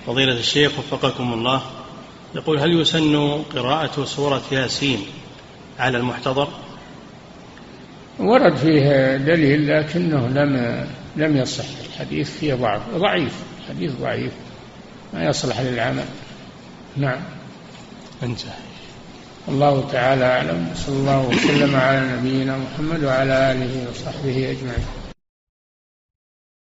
فضيلة الشيخ وفقكم الله، يقول: هل يسن قراءة سورة ياسين على المحتضر؟ ورد فيه دليل لكنه لم يصح، الحديث فيه ضعيف، حديث ضعيف ما يصلح للعمل. نعم. انتهى. الله تعالى أعلم. صلى الله وسلم على نبينا محمد وعلى آله وصحبه أجمعين.